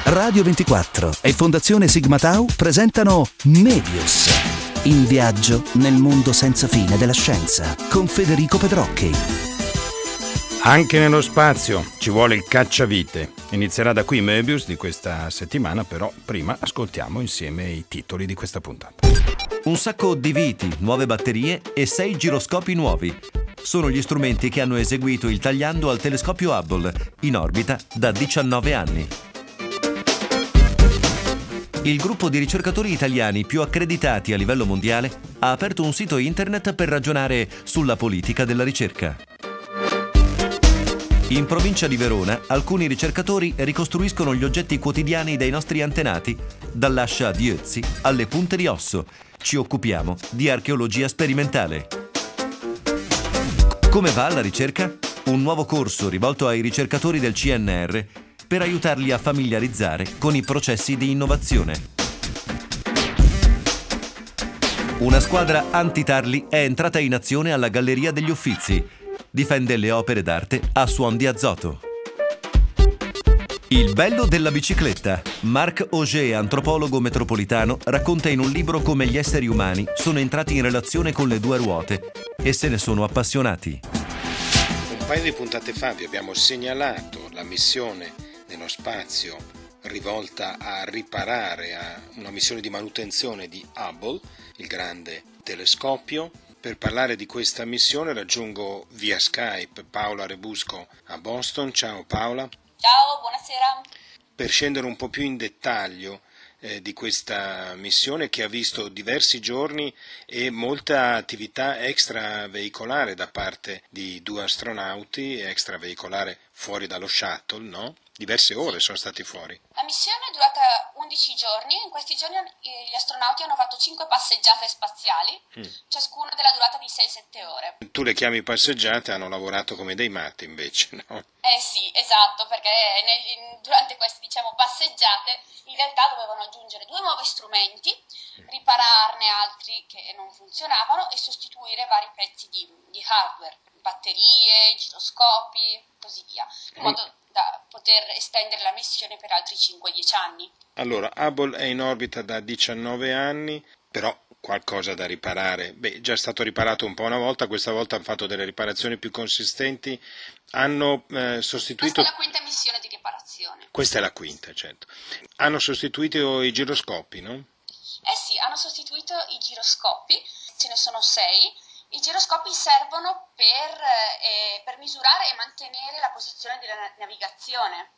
Radio 24 e Fondazione Sigma Tau presentano Medius, in viaggio nel mondo senza fine della scienza, con Federico Pedrocchi. Anche nello spazio ci vuole il cacciavite. Inizierà da qui Medius di questa settimana, però prima ascoltiamo insieme i titoli di questa puntata. Un sacco di viti, nuove batterie e 6 giroscopi nuovi. Sono gli strumenti che hanno eseguito il tagliando al telescopio Hubble, in orbita da 19 anni. Il gruppo di ricercatori italiani più accreditati a livello mondiale ha aperto un sito internet per ragionare sulla politica della ricerca. In provincia di Verona, alcuni ricercatori ricostruiscono gli oggetti quotidiani dei nostri antenati, dall'ascia di Ötzi alle punte di osso. Ci occupiamo di archeologia sperimentale. Come va la ricerca? Un nuovo corso rivolto ai ricercatori del CNR per aiutarli a familiarizzare con i processi di innovazione. Una squadra anti-tarli è entrata in azione alla Galleria degli Uffizi. Difende le opere d'arte a suon di azoto. Il bello della bicicletta. Marc Auger, antropologo metropolitano, racconta in un libro come gli esseri umani sono entrati in relazione con le due ruote e se ne sono appassionati. Un paio di puntate fa vi abbiamo segnalato la missione nello spazio rivolta a riparare a una missione di manutenzione di Hubble, il grande telescopio. Per parlare di questa missione raggiungo via Skype Paola Rebusco a Boston. Ciao Paola. Ciao, buonasera. Per scendere un po' più in dettaglio di questa missione che ha visto diversi giorni e molta attività extraveicolare da parte di due astronauti, extraveicolare fuori dallo shuttle, no? Diverse ore sono stati fuori. La missione è durata 11 giorni, in questi giorni gli astronauti hanno fatto 5 passeggiate spaziali, ciascuna della durata di 6-7 ore. Tu le chiami passeggiate, hanno lavorato come dei matti invece, no? Sì, esatto, perché durante queste passeggiate in realtà dovevano aggiungere 2 nuovi strumenti, ripararne altri che non funzionavano e sostituire vari pezzi di hardware, batterie, giroscopi, così via, in modo da poter estendere la missione per altri 5-10 anni. Allora, Hubble è in orbita da 19 anni, però qualcosa da riparare. Beh, già è stato riparato un po' una volta, questa volta hanno fatto delle riparazioni più consistenti, hanno sostituito... Questa è la quinta missione di riparazione. Questa è la quinta, certo. Hanno sostituito i giroscopi, no? Sì, hanno sostituito i giroscopi, ce ne sono 6. I giroscopi servono per misurare e mantenere la posizione della navigazione.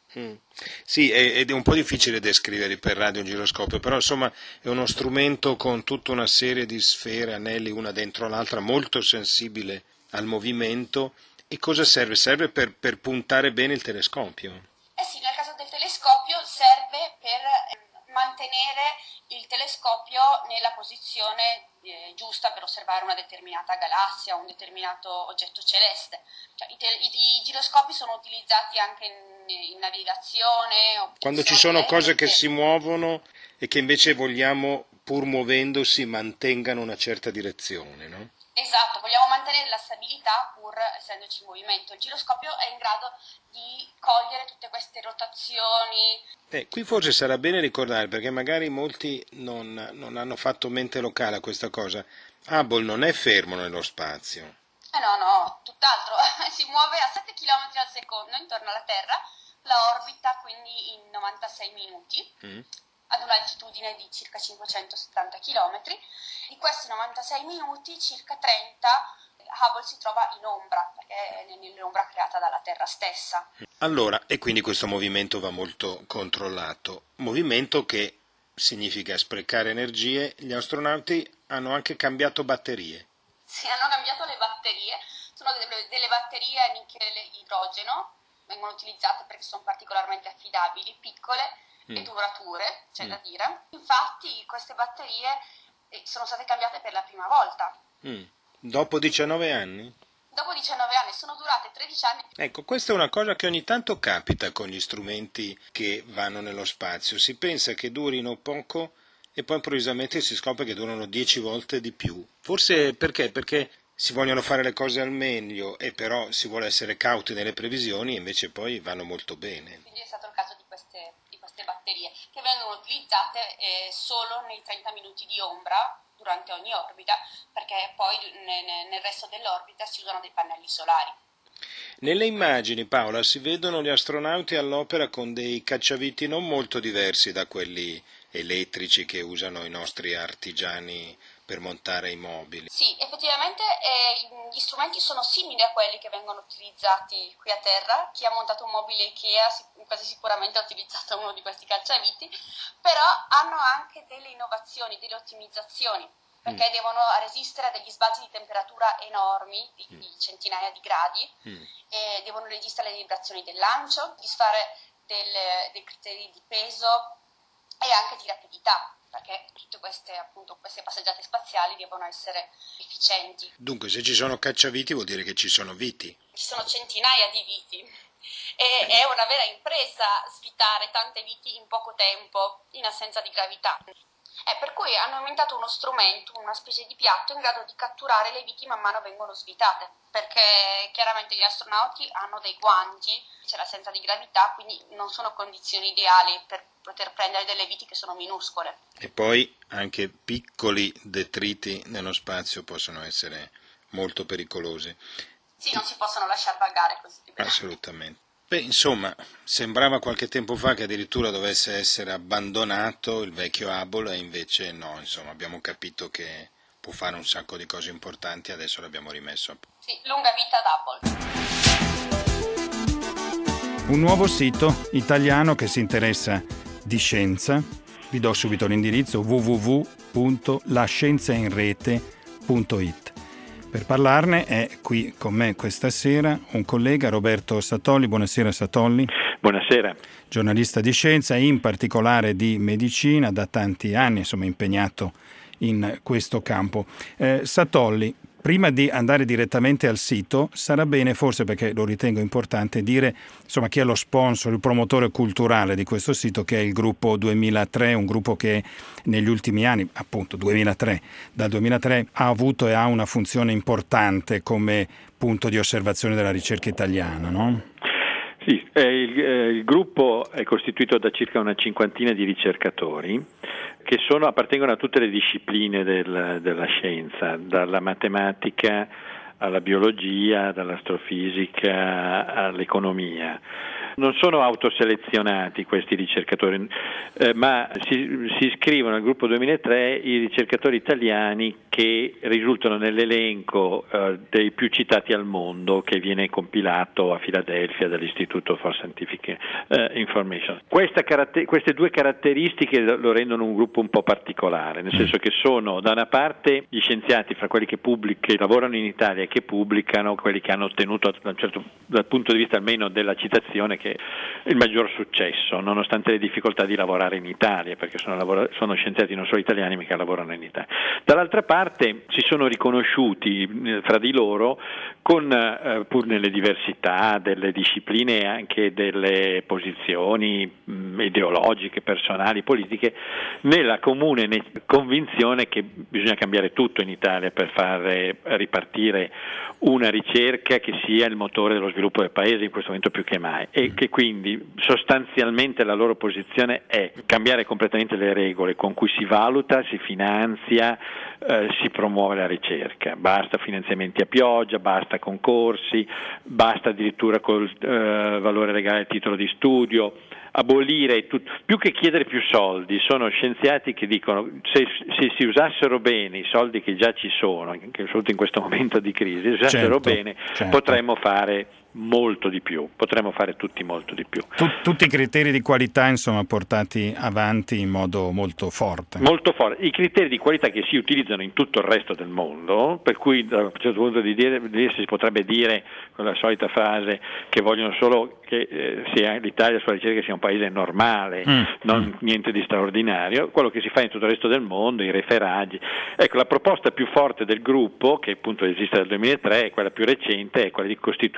Sì, ed è un po' difficile descrivere per radio un giroscopio, però insomma è uno strumento con tutta una serie di sfere, anelli una dentro l'altra, molto sensibile al movimento. E cosa serve? Serve per puntare bene il telescopio? Sì, nel caso del telescopio serve per mantenere il telescopio nella posizione giusta per osservare una determinata galassia o un determinato oggetto celeste. Cioè, i giroscopi sono utilizzati anche in navigazione. Quando ci sono cose che si muovono e che invece vogliamo, pur muovendosi, mantengano una certa direzione, no? Esatto, vogliamo mantenere la stabilità pur essendoci in movimento. Il giroscopio è in grado di cogliere tutte queste rotazioni. Qui forse sarà bene ricordare, perché magari molti non hanno fatto mente locale a questa cosa. Hubble non è fermo nello spazio. No, tutt'altro. Si muove a 7 km al secondo intorno alla Terra, la orbita quindi in 96 minuti. Ad un'altitudine di circa 570 km. Di questi 96 minuti, circa 30, Hubble si trova in ombra, perché è nell'ombra creata dalla Terra stessa. Allora, e quindi questo movimento va molto controllato. Movimento che significa sprecare energie. Gli astronauti hanno anche cambiato batterie. Sì, hanno cambiato le batterie. Sono delle batterie a nichel-idrogeno, vengono utilizzate perché sono particolarmente affidabili, piccole e durature, c'è da dire. Infatti queste batterie sono state cambiate per la prima volta. Dopo 19 anni? Dopo 19 anni, sono durate 13 anni. Ecco, questa è una cosa che ogni tanto capita con gli strumenti che vanno nello spazio. Si pensa che durino poco e poi improvvisamente si scopre che durano 10 volte di più. Forse perché? Perché si vogliono fare le cose al meglio e però si vuole essere cauti nelle previsioni e invece poi vanno molto bene. Quindi è stato il caso di queste queste batterie, che vengono utilizzate solo nei 30 minuti di ombra durante ogni orbita, perché poi nel resto dell'orbita si usano dei pannelli solari. Nelle immagini, Paola, si vedono gli astronauti all'opera con dei cacciaviti non molto diversi da quelli elettrici che usano i nostri artigiani per montare i mobili. Sì, effettivamente gli strumenti sono simili a quelli che vengono utilizzati qui a terra. Chi ha montato un mobile IKEA quasi sicuramente ha utilizzato uno di questi cacciaviti, però hanno anche delle innovazioni, delle ottimizzazioni, perché devono resistere a degli sbalzi di temperatura enormi, di centinaia di gradi, e devono resistere alle vibrazioni del lancio, soddisfare dei criteri di peso e anche di rapidità, perché tutte queste passeggiate spaziali devono essere efficienti. Dunque, se ci sono cacciaviti vuol dire che ci sono viti. Ci sono centinaia di viti e è una vera impresa svitare tante viti in poco tempo, in assenza di gravità. Per cui hanno inventato uno strumento, una specie di piatto in grado di catturare le viti man mano vengono svitate, perché chiaramente gli astronauti hanno dei guanti, c'è l'assenza di gravità, quindi non sono condizioni ideali per poter prendere delle viti che sono minuscole. E poi anche piccoli detriti nello spazio possono essere molto pericolosi. Sì, non si possono lasciar vagare così. Assolutamente. Beh, insomma, sembrava qualche tempo fa che addirittura dovesse essere abbandonato il vecchio Hubble e invece no, insomma, abbiamo capito che può fare un sacco di cose importanti, adesso l'abbiamo rimesso a posto. Sì, lunga vita ad Hubble. Un nuovo sito italiano che si interessa di scienza. Vi do subito l'indirizzo www.lascienzainrete.it. Per parlarne è qui con me questa sera un collega, Roberto Satolli. Buonasera Satolli. Buonasera. Giornalista di scienza, in particolare di medicina, da tanti anni, insomma, impegnato in questo campo. Satolli, prima di andare direttamente al sito, sarà bene, forse perché lo ritengo importante, dire insomma chi è lo sponsor, il promotore culturale di questo sito, che è il gruppo 2003, un gruppo che negli ultimi anni, appunto dal 2003, ha avuto e ha una funzione importante come punto di osservazione della ricerca italiana, no? Sì, il gruppo è costituito da circa una cinquantina di ricercatori che appartengono a tutte le discipline della scienza, dalla matematica alla biologia, dall'astrofisica all'economia. Non sono autoselezionati questi ricercatori, ma si iscrivono al gruppo 2003 i ricercatori italiani che risultano nell'elenco dei più citati al mondo, che viene compilato a Filadelfia dall'Istituto for Scientific Information. Queste due caratteristiche lo rendono un gruppo un po' particolare, nel senso che sono da una parte gli scienziati, fra quelli che lavorano in Italia e che pubblicano, quelli che hanno ottenuto dal punto di vista almeno della citazione che il maggior successo, nonostante le difficoltà di lavorare in Italia, perché sono scienziati non solo italiani ma che lavorano in Italia. Dall'altra parte si sono riconosciuti fra di loro con pur nelle diversità delle discipline e anche delle posizioni ideologiche, personali, politiche, nella comune convinzione che bisogna cambiare tutto in Italia per far ripartire una ricerca che sia il motore dello sviluppo del paese in questo momento più che mai, e che quindi sostanzialmente la loro posizione è cambiare completamente le regole con cui si valuta, si finanzia, si promuove la ricerca. Basta finanziamenti a pioggia, basta concorsi, basta addirittura col valore legale del titolo di studio, abolire più che chiedere più soldi. Sono scienziati che dicono se si usassero bene i soldi che già ci sono, che soprattutto in questo momento di crisi, se usassero bene, potremmo fare molto di più, potremmo fare tutti molto di più. Tutti i criteri di qualità, insomma, portati avanti in modo molto forte. Molto forte. I criteri di qualità che si utilizzano in tutto il resto del mondo, per cui da un certo punto di vista si potrebbe dire con la solita frase che vogliono solo che l'Italia sulla ricerca sia un paese normale, non niente di straordinario, quello che si fa in tutto il resto del mondo, i referaggi. Ecco, la proposta più forte del gruppo, che appunto esiste dal 2003, è quella più recente, è quella di costituire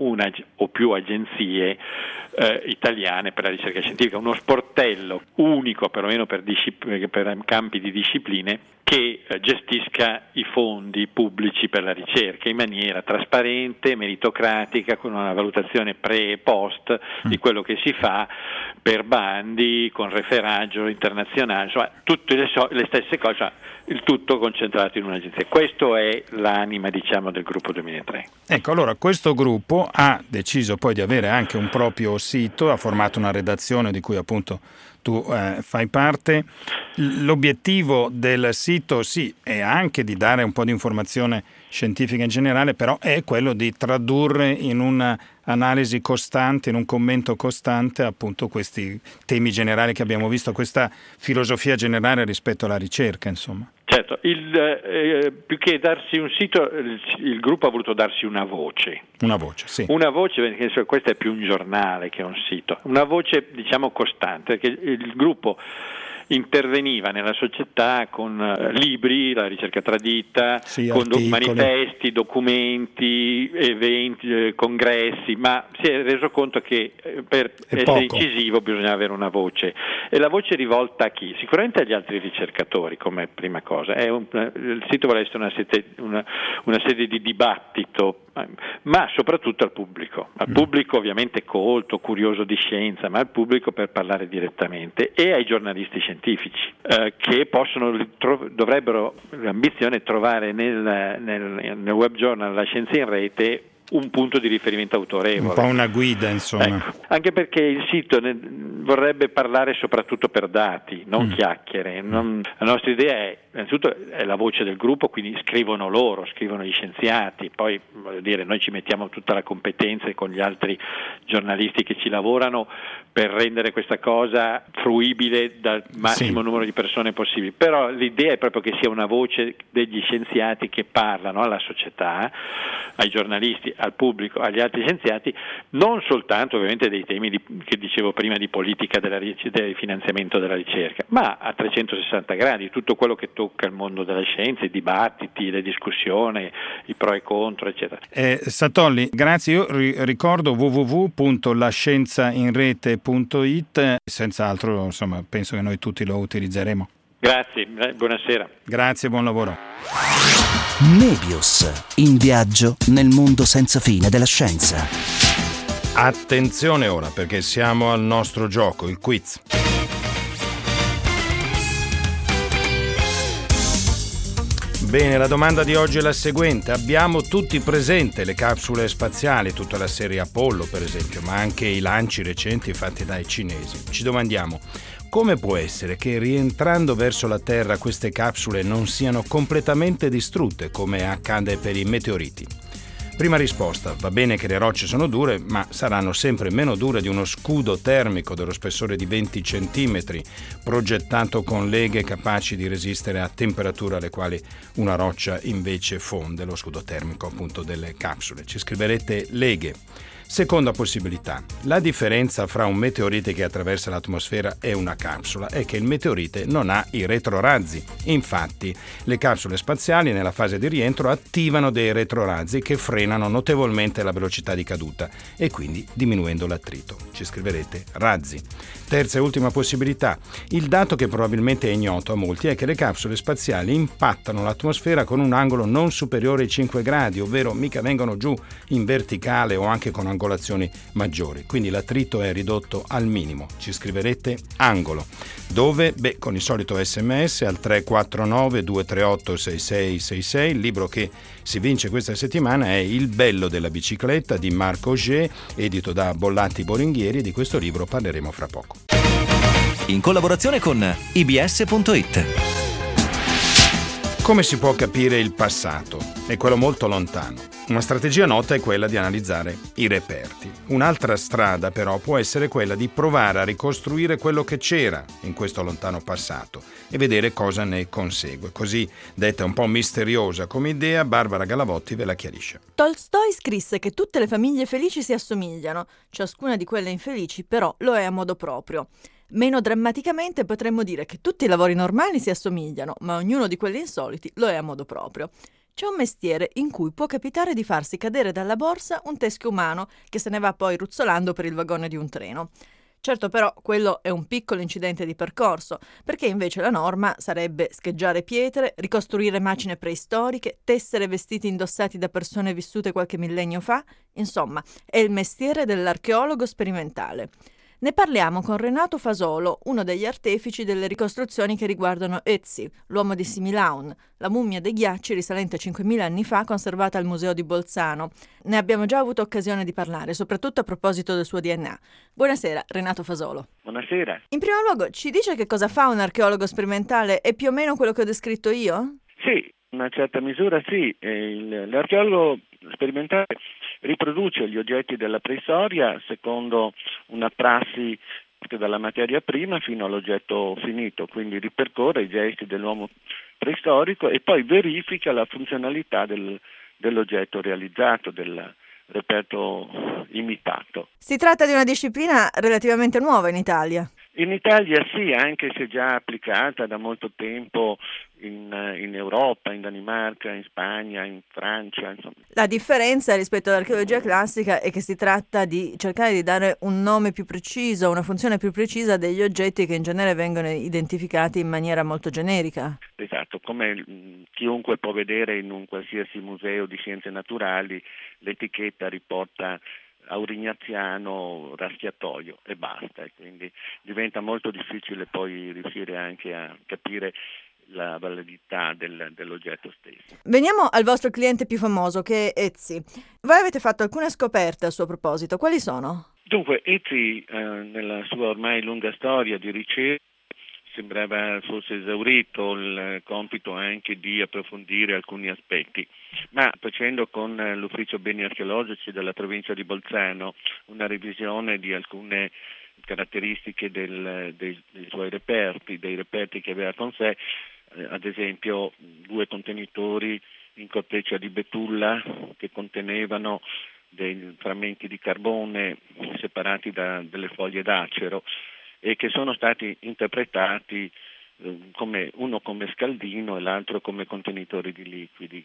una o più agenzie italiane per la ricerca scientifica, uno sportello unico perlomeno per campi di discipline che gestisca i fondi pubblici per la ricerca in maniera trasparente, meritocratica, con una valutazione pre e post di quello che si fa per bandi, con referaggio internazionale, insomma tutte le stesse cose, cioè, il tutto concentrato in un'agenzia. Questo è l'anima, diciamo, del gruppo 2003. Ecco, allora questo gruppo ha deciso poi di avere anche un proprio sito, ha formato una redazione di cui appunto tu fai parte. L'obiettivo del sito è anche di dare un po' di informazione scientifica in generale, però è quello di tradurre in un'analisi costante, in un commento costante appunto questi temi generali che abbiamo visto, questa filosofia generale rispetto alla ricerca, insomma. Certo, più che darsi un sito, il gruppo ha voluto darsi una voce. Una voce, sì. Una voce, perché questo è più un giornale che un sito. Una voce, diciamo, costante, perché il gruppo interveniva nella società con libri, la ricerca tradita, sì, con manifesti, documenti, eventi, congressi, ma si è reso conto che per essere incisivo bisogna avere una voce, e la voce rivolta a chi? Sicuramente agli altri ricercatori come prima cosa. Il sito vuole essere una sede di dibattito, ma soprattutto al pubblico ovviamente colto, curioso di scienza, ma al pubblico per parlare direttamente, e ai giornalisti scientifici che dovrebbero l'ambizione trovare nel web journal La Scienza in Rete un punto di riferimento autorevole. Un po' una guida, insomma. Ecco, anche perché il sito vorrebbe parlare soprattutto per dati, non chiacchiere. La nostra idea è, innanzitutto, è la voce del gruppo, quindi scrivono gli scienziati, poi voglio dire, noi ci mettiamo tutta la competenza con gli altri giornalisti che ci lavorano per rendere questa cosa fruibile dal massimo numero di persone possibili, però l'idea è proprio che sia una voce degli scienziati che parlano alla società, ai giornalisti, al pubblico, agli altri scienziati, non soltanto ovviamente dei temi che dicevo prima di politica del finanziamento della ricerca, ma a 360 gradi, tutto quello che tocca il mondo della scienza, i dibattiti, le discussioni, i pro e contro, eccetera. Satolli, grazie. Io ricordo www.lascienzainrete.it, senz'altro, insomma, penso che noi tutti lo utilizzeremo. Grazie, buonasera. Grazie, buon lavoro. Nebius, in viaggio nel mondo senza fine della scienza. Attenzione ora, perché siamo al nostro gioco, il quiz. Bene, la domanda di oggi è la seguente. Abbiamo tutti presente le capsule spaziali, tutta la serie Apollo per esempio, ma anche i lanci recenti fatti dai cinesi. Ci domandiamo: come può essere che rientrando verso la Terra queste capsule non siano completamente distrutte come accade per i meteoriti? Prima risposta: va bene che le rocce sono dure, ma saranno sempre meno dure di uno scudo termico dello spessore di 20 centimetri, progettato con leghe capaci di resistere a temperature alle quali una roccia invece fonde, lo scudo termico appunto delle capsule. Ci scriverete leghe. Seconda possibilità: la differenza fra un meteorite che attraversa l'atmosfera e una capsula è che il meteorite non ha i retrorazzi. Infatti, le capsule spaziali nella fase di rientro attivano dei retrorazzi che frenano notevolmente la velocità di caduta e quindi diminuendo l'attrito. Ci scriverete razzi. Terza e ultima possibilità: il dato che probabilmente è ignoto a molti è che le capsule spaziali impattano l'atmosfera con un angolo non superiore ai 5 gradi, ovvero mica vengono giù in verticale o anche con angolazioni maggiori, quindi l'attrito è ridotto al minimo. Ci scriverete angolo. Dove? Beh, con il solito SMS al 349 238 6666. Il libro che si vince questa settimana è Il bello della bicicletta di Marc Auger, edito da Bollatti Boringhieri, e di questo libro parleremo fra poco. In collaborazione con ibs.it. Come si può capire il passato? È quello molto lontano. Una strategia nota è quella di analizzare i reperti. Un'altra strada però può essere quella di provare a ricostruire quello che c'era in questo lontano passato e vedere cosa ne consegue. Così, detta un po' misteriosa come idea, Barbara Galavotti ve la chiarisce. Tolstoi scrisse che tutte le famiglie felici si assomigliano, ciascuna di quelle infelici però lo è a modo proprio. Meno drammaticamente potremmo dire che tutti i lavori normali si assomigliano, ma ognuno di quelli insoliti lo è a modo proprio. c'è un mestiere in cui può capitare di farsi cadere dalla borsa un teschio umano che se ne va poi ruzzolando per il vagone di un treno. Certo, però quello è un piccolo incidente di percorso, perché invece la norma sarebbe scheggiare pietre, ricostruire macine preistoriche, tessere vestiti indossati da persone vissute qualche millennio fa. Insomma, è il mestiere dell'archeologo sperimentale. Ne parliamo con Renato Fasolo, uno degli artefici delle ricostruzioni che riguardano Ötzi, l'uomo di Similaun, la mummia dei ghiacci risalente a 5.000 anni fa conservata al Museo di Bolzano. Ne abbiamo già avuto occasione di parlare, soprattutto a proposito del suo DNA. Buonasera, Renato Fasolo. Buonasera. In primo luogo, ci dice che cosa fa un archeologo sperimentale? È più o meno quello che ho descritto io? Sì, in una certa misura sì. L'archeologo sperimentale riproduce gli oggetti della preistoria secondo una prassi dalla materia prima fino all'oggetto finito, quindi ripercorre i gesti dell'uomo preistorico e poi verifica la funzionalità dell'oggetto realizzato, del reperto imitato. Si tratta di una disciplina relativamente nuova in Italia. In Italia sì, anche se già applicata da molto tempo in Europa, in Danimarca, in Spagna, in Francia, insomma. La differenza rispetto all'archeologia classica è che si tratta di cercare di dare un nome più preciso, una funzione più precisa degli oggetti che in genere vengono identificati in maniera molto generica. Esatto, come chiunque può vedere in un qualsiasi museo di scienze naturali, l'etichetta riporta aurignaziano, raschiatoio e basta, e quindi diventa molto difficile poi riuscire anche a capire la validità dell'oggetto stesso. Veniamo al vostro cliente più famoso, che è Ötzi. Voi avete fatto alcune scoperte a suo proposito, quali sono? Dunque, Ötzi nella sua ormai lunga storia di ricerca sembrava fosse esaurito il compito anche di approfondire alcuni aspetti, ma facendo con l'Ufficio Beni Archeologici della provincia di Bolzano una revisione di alcune caratteristiche dei suoi reperti, dei reperti che aveva con sé, ad esempio 2 contenitori in corteccia di betulla che contenevano dei frammenti di carbone separati da delle foglie d'acero e che sono stati interpretati uno come scaldino e l'altro come contenitori di liquidi.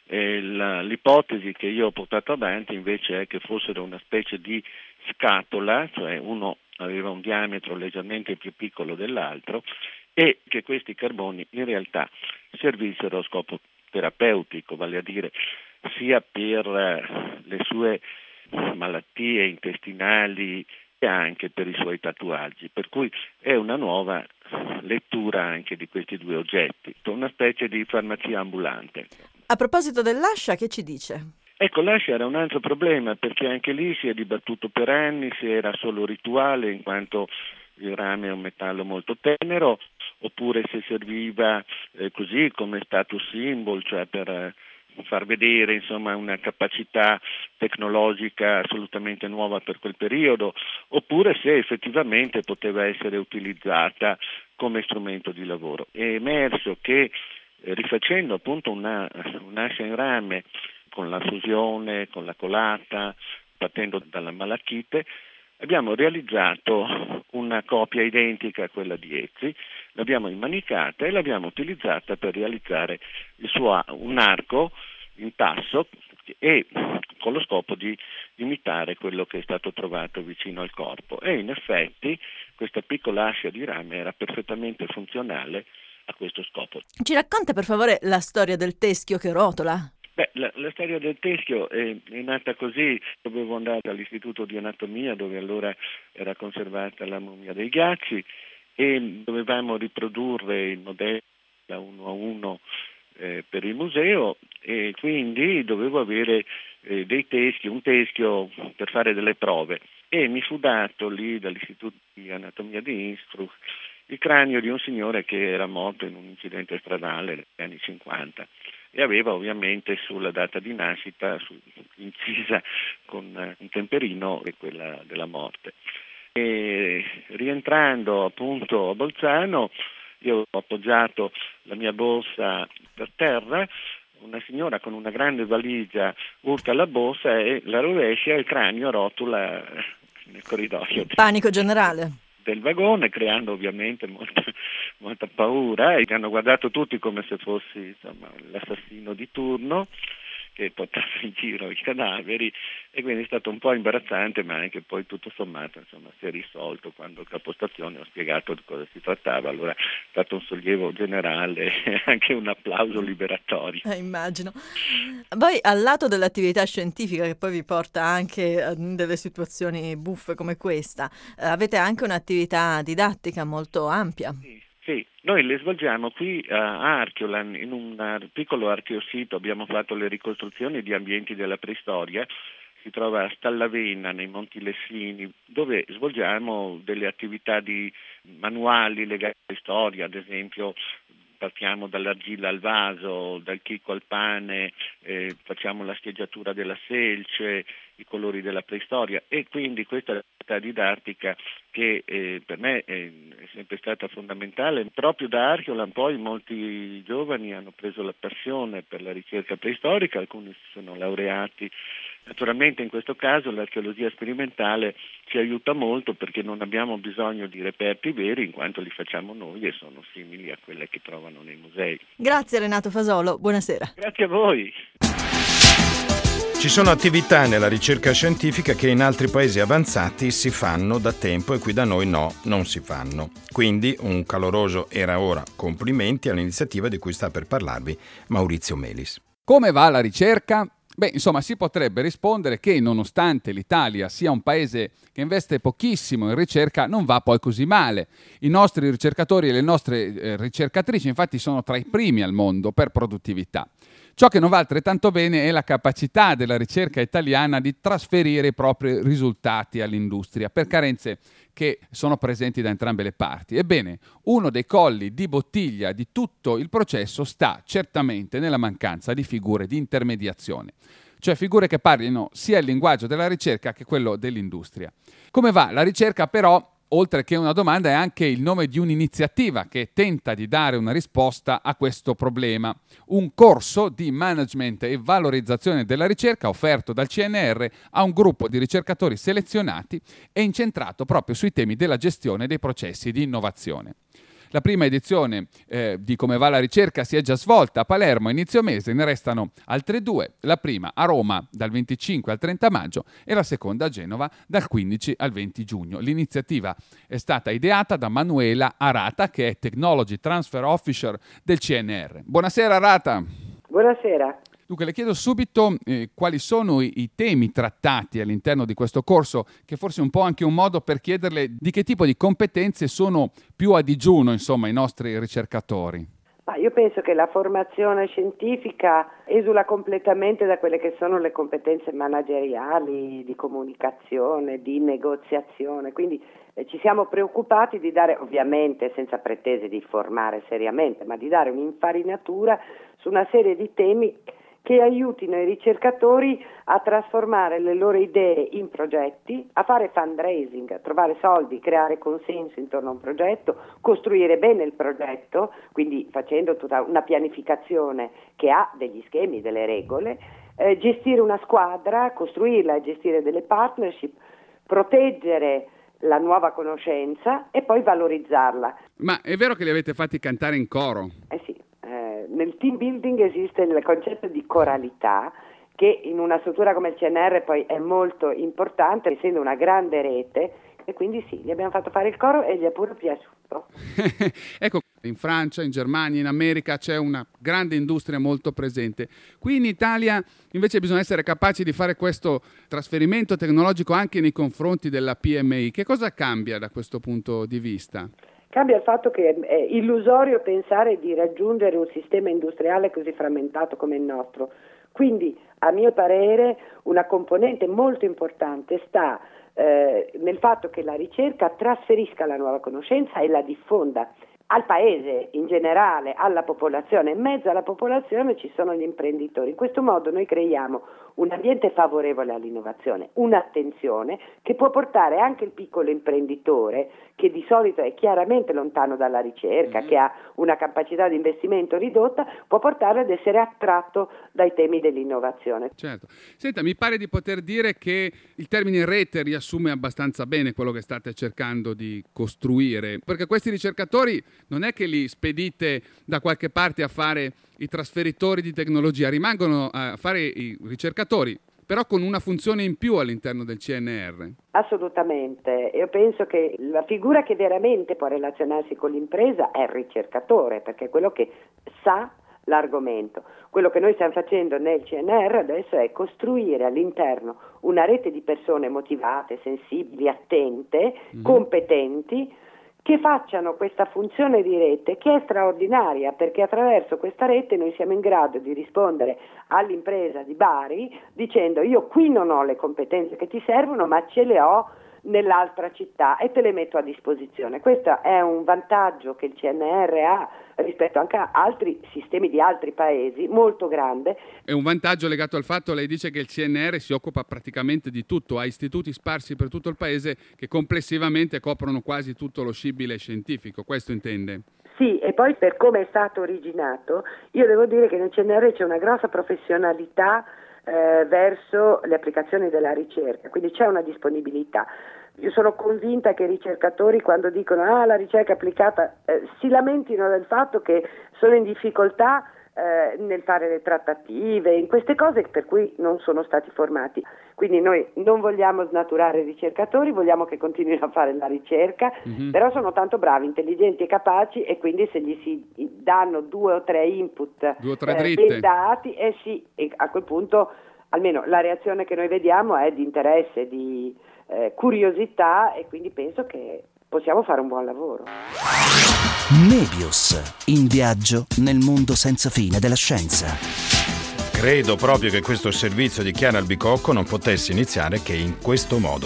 L'ipotesi che io ho portato avanti invece è che fossero una specie di scatola, cioè uno aveva un diametro leggermente più piccolo dell'altro e che questi carboni in realtà servissero a scopo terapeutico, vale a dire sia per le sue malattie intestinali e anche per i suoi tatuaggi, per cui è una nuova lettura anche di questi 2 oggetti, una specie di farmacia ambulante. A proposito dell'ascia, che ci dice? Ecco, l'ascia era un altro problema perché anche lì si è dibattuto per anni se era solo rituale in quanto il rame è un metallo molto tenero oppure se serviva così come status symbol, cioè per far vedere insomma una capacità tecnologica assolutamente nuova per quel periodo, oppure se effettivamente poteva essere utilizzata come strumento di lavoro. È emerso che rifacendo appunto un'ascia in rame con la fusione, con la colata, partendo dalla malachite, abbiamo realizzato una copia identica a quella di Ötzi, l'abbiamo immanicata e l'abbiamo utilizzata per realizzare un arco in tasso e con lo scopo di imitare quello che è stato trovato vicino al corpo. E in effetti questa piccola ascia di rame era perfettamente funzionale a questo scopo. Ci racconta per favore la storia del teschio che rotola? La storia del teschio è nata così. Dovevo andare all'Istituto di Anatomia dove allora era conservata la mummia dei ghiacci e dovevamo riprodurre il modello da 1 a 1 per il museo e quindi dovevo avere un teschio per fare delle prove e mi fu dato lì dall'Istituto di Anatomia di Innsbruck il cranio di un signore che era morto in un incidente stradale negli anni 50 e aveva ovviamente sulla data di nascita incisa con un temperino e quella della morte. E rientrando appunto a Bolzano io ho appoggiato la mia borsa per terra, una signora con una grande valigia urta la borsa e la rovescia e il cranio rotola nel corridoio. Panico generale. Del vagone, creando ovviamente molta paura e mi hanno guardato tutti come se fossi l'assassino di turno che portava in giro i cadaveri, e quindi è stato un po' imbarazzante, ma anche poi tutto sommato si è risolto quando il capostazione ho spiegato di cosa si trattava. Allora è stato un sollievo generale e anche un applauso liberatorio. Immagino. Voi, al lato dell'attività scientifica che poi vi porta anche a delle situazioni buffe come questa, avete anche un'attività didattica molto ampia. Sì, noi le svolgiamo qui a Archiolan, in un piccolo archeosito. Abbiamo fatto le ricostruzioni di ambienti della preistoria. Si trova a Stallavena, nei Monti Lessini, dove svolgiamo delle attività di manuali legati alla storia, ad esempio partiamo dall'argilla al vaso, dal chicco al pane, facciamo la scheggiatura della selce, i colori della preistoria, e quindi questa è l'attività didattica che per me è sempre stata fondamentale. Proprio da Archiolan poi molti giovani hanno preso la passione per la ricerca preistorica, alcuni si sono laureati. Naturalmente in questo caso l'archeologia sperimentale ci aiuta molto perché non abbiamo bisogno di reperti veri, in quanto li facciamo noi e sono simili a quelle che trovano nei musei. Grazie Renato Fasolo, buonasera. Grazie a voi. Ci sono attività nella ricerca scientifica che in altri paesi avanzati si fanno da tempo e qui da noi no, non si fanno. Quindi un caloroso era ora complimenti all'iniziativa di cui sta per parlarvi Maurizio Melis. Come va la ricerca? Beh, insomma, si potrebbe rispondere che nonostante l'Italia sia un paese che investe pochissimo in ricerca, non va poi così male. I nostri ricercatori e le nostre ricercatrici, infatti, sono tra i primi al mondo per produttività. Ciò che non va altrettanto bene è la capacità della ricerca italiana di trasferire i propri risultati all'industria, per carenze che sono presenti da entrambe le parti. Ebbene, uno dei colli di bottiglia di tutto il processo sta certamente nella mancanza di figure di intermediazione, cioè figure che parlino sia il linguaggio della ricerca che quello dell'industria. Come va la ricerca però? Oltre che una domanda è anche il nome di un'iniziativa che tenta di dare una risposta a questo problema. Un corso di management e valorizzazione della ricerca offerto dal CNR a un gruppo di ricercatori selezionati e incentrato proprio sui temi della gestione dei processi di innovazione. La prima edizione di Come va la ricerca si è già svolta a Palermo a inizio mese, ne restano altre due, la prima a Roma dal 25 al 30 maggio e la seconda a Genova dal 15 al 20 giugno. L'iniziativa è stata ideata da Manuela Arata, che è Technology Transfer Officer del CNR. Buonasera Arata. Buonasera. Dunque, le chiedo subito quali sono i temi trattati all'interno di questo corso, che forse è un po' anche un modo per chiederle di che tipo di competenze sono più a digiuno, insomma, i nostri ricercatori. Io penso che la formazione scientifica esula completamente da quelle che sono le competenze manageriali, di comunicazione, di negoziazione, quindi ci siamo preoccupati di dare, ovviamente senza pretese di formare seriamente, ma di dare un'infarinatura su una serie di temi che aiutino i ricercatori a trasformare le loro idee in progetti, a fare fundraising, a trovare soldi, creare consenso intorno a un progetto, costruire bene il progetto, quindi facendo tutta una pianificazione che ha degli schemi, delle regole, gestire una squadra, costruirla e gestire delle partnership, proteggere la nuova conoscenza e poi valorizzarla. Ma è vero che li avete fatti cantare in coro? Sì. Nel team building esiste il concetto di coralità che in una struttura come il CNR poi è molto importante, essendo una grande rete, e quindi sì, gli abbiamo fatto fare il coro e gli è pure piaciuto. Ecco, in Francia, in Germania, in America c'è una grande industria molto presente. Qui in Italia invece bisogna essere capaci di fare questo trasferimento tecnologico anche nei confronti della PMI. Che cosa cambia da questo punto di vista? Cambia il fatto che è illusorio pensare di raggiungere un sistema industriale così frammentato come il nostro. Quindi, a mio parere, una componente molto importante sta nel fatto che la ricerca trasferisca la nuova conoscenza e la diffonda al paese in generale, alla popolazione. In mezzo alla popolazione ci sono gli imprenditori. In questo modo noi creiamo un ambiente favorevole all'innovazione, un'attenzione che può portare anche il piccolo imprenditore, che di solito è chiaramente lontano dalla ricerca, che ha una capacità di investimento ridotta, può portare ad essere attratto dai temi dell'innovazione. Certo. Senta, mi pare di poter dire che il termine rete riassume abbastanza bene quello che state cercando di costruire, perché questi ricercatori non è che li spedite da qualche parte a fare i trasferitori di tecnologia, rimangono a fare i ricercatori, però con una funzione in più all'interno del CNR. Assolutamente, io penso che la figura che veramente può relazionarsi con l'impresa è il ricercatore, perché è quello che sa l'argomento. Quello che noi stiamo facendo nel CNR adesso è costruire all'interno una rete di persone motivate, sensibili, attente, competenti, che facciano questa funzione di rete, che è straordinaria, perché attraverso questa rete noi siamo in grado di rispondere all'impresa di Bari dicendo: io qui non ho le competenze che ti servono, ma ce le ho nell'altra città e te le metto a disposizione. Questo è un vantaggio che il CNR ha rispetto anche a altri sistemi di altri paesi, molto grande. È un vantaggio legato al fatto, lei dice, che il CNR si occupa praticamente di tutto, ha istituti sparsi per tutto il paese che complessivamente coprono quasi tutto lo scibile scientifico, questo intende? Sì, e poi per come è stato originato, io devo dire che nel CNR c'è una grossa professionalità verso le applicazioni della ricerca, quindi c'è una disponibilità. Io sono convinta che i ricercatori, quando dicono la ricerca applicata, si lamentino del fatto che sono in difficoltà nel fare le trattative, in queste cose per cui non sono stati formati. Quindi noi non vogliamo snaturare i ricercatori, vogliamo che continuino a fare la ricerca, però sono tanto bravi, intelligenti e capaci, e quindi se gli si danno 2 o 3 input ben dati, sì, e a quel punto almeno la reazione che noi vediamo è di interesse, di curiosità, e quindi penso che possiamo fare un buon lavoro. Mebius, in viaggio nel mondo senza fine della scienza. Credo proprio che questo servizio di Chiara Albicocco non potesse iniziare che in questo modo.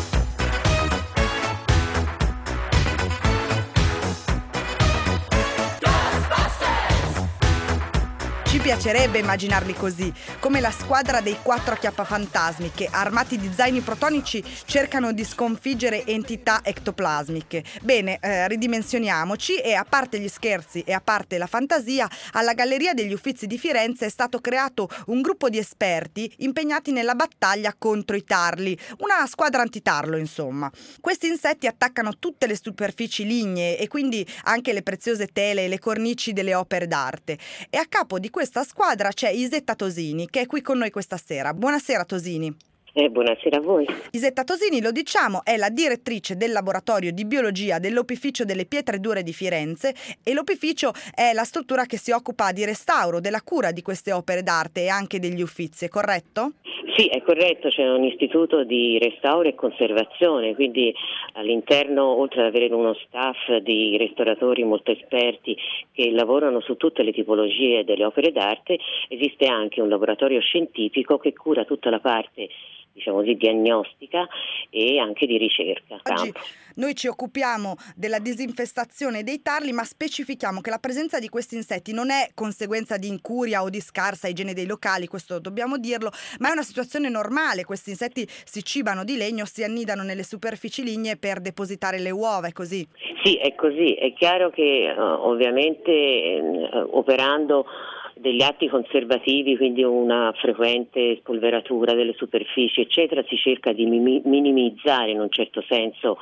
Ci piacerebbe immaginarli così, come la squadra dei 4 acchiappafantasmi che, armati di zaini protonici, cercano di sconfiggere entità ectoplasmiche. Bene, ridimensioniamoci e, a parte gli scherzi e a parte la fantasia, alla Galleria degli Uffizi di Firenze è stato creato un gruppo di esperti impegnati nella battaglia contro i tarli, una squadra antitarlo insomma. Questi insetti attaccano tutte le superfici lignee e quindi anche le preziose tele e le cornici delle opere d'arte, e a capo di questa squadra c'è Isetta Tosini, che è qui con noi questa sera. Buonasera Tosini. Buonasera a voi. Isetta Tosini, lo diciamo, è la direttrice del laboratorio di biologia dell'Opificio delle Pietre Dure di Firenze, e l'Opificio è la struttura che si occupa di restauro, della cura di queste opere d'arte e anche degli Uffizi, è corretto? Sì, è corretto, c'è un istituto di restauro e conservazione, quindi all'interno, oltre ad avere uno staff di restauratori molto esperti che lavorano su tutte le tipologie delle opere d'arte, esiste anche un laboratorio scientifico che cura tutta la parte, diciamo così, diagnostica e anche di ricerca. Oggi noi ci occupiamo della disinfestazione dei tarli, ma specifichiamo che la presenza di questi insetti non è conseguenza di incuria o di scarsa igiene dei locali, questo dobbiamo dirlo, ma è una situazione normale. Questi insetti si cibano di legno, si annidano nelle superfici lignee per depositare le uova, è così? Sì, è così. È chiaro che ovviamente operando degli atti conservativi, quindi una frequente spolveratura delle superfici eccetera, si cerca di minimizzare in un certo senso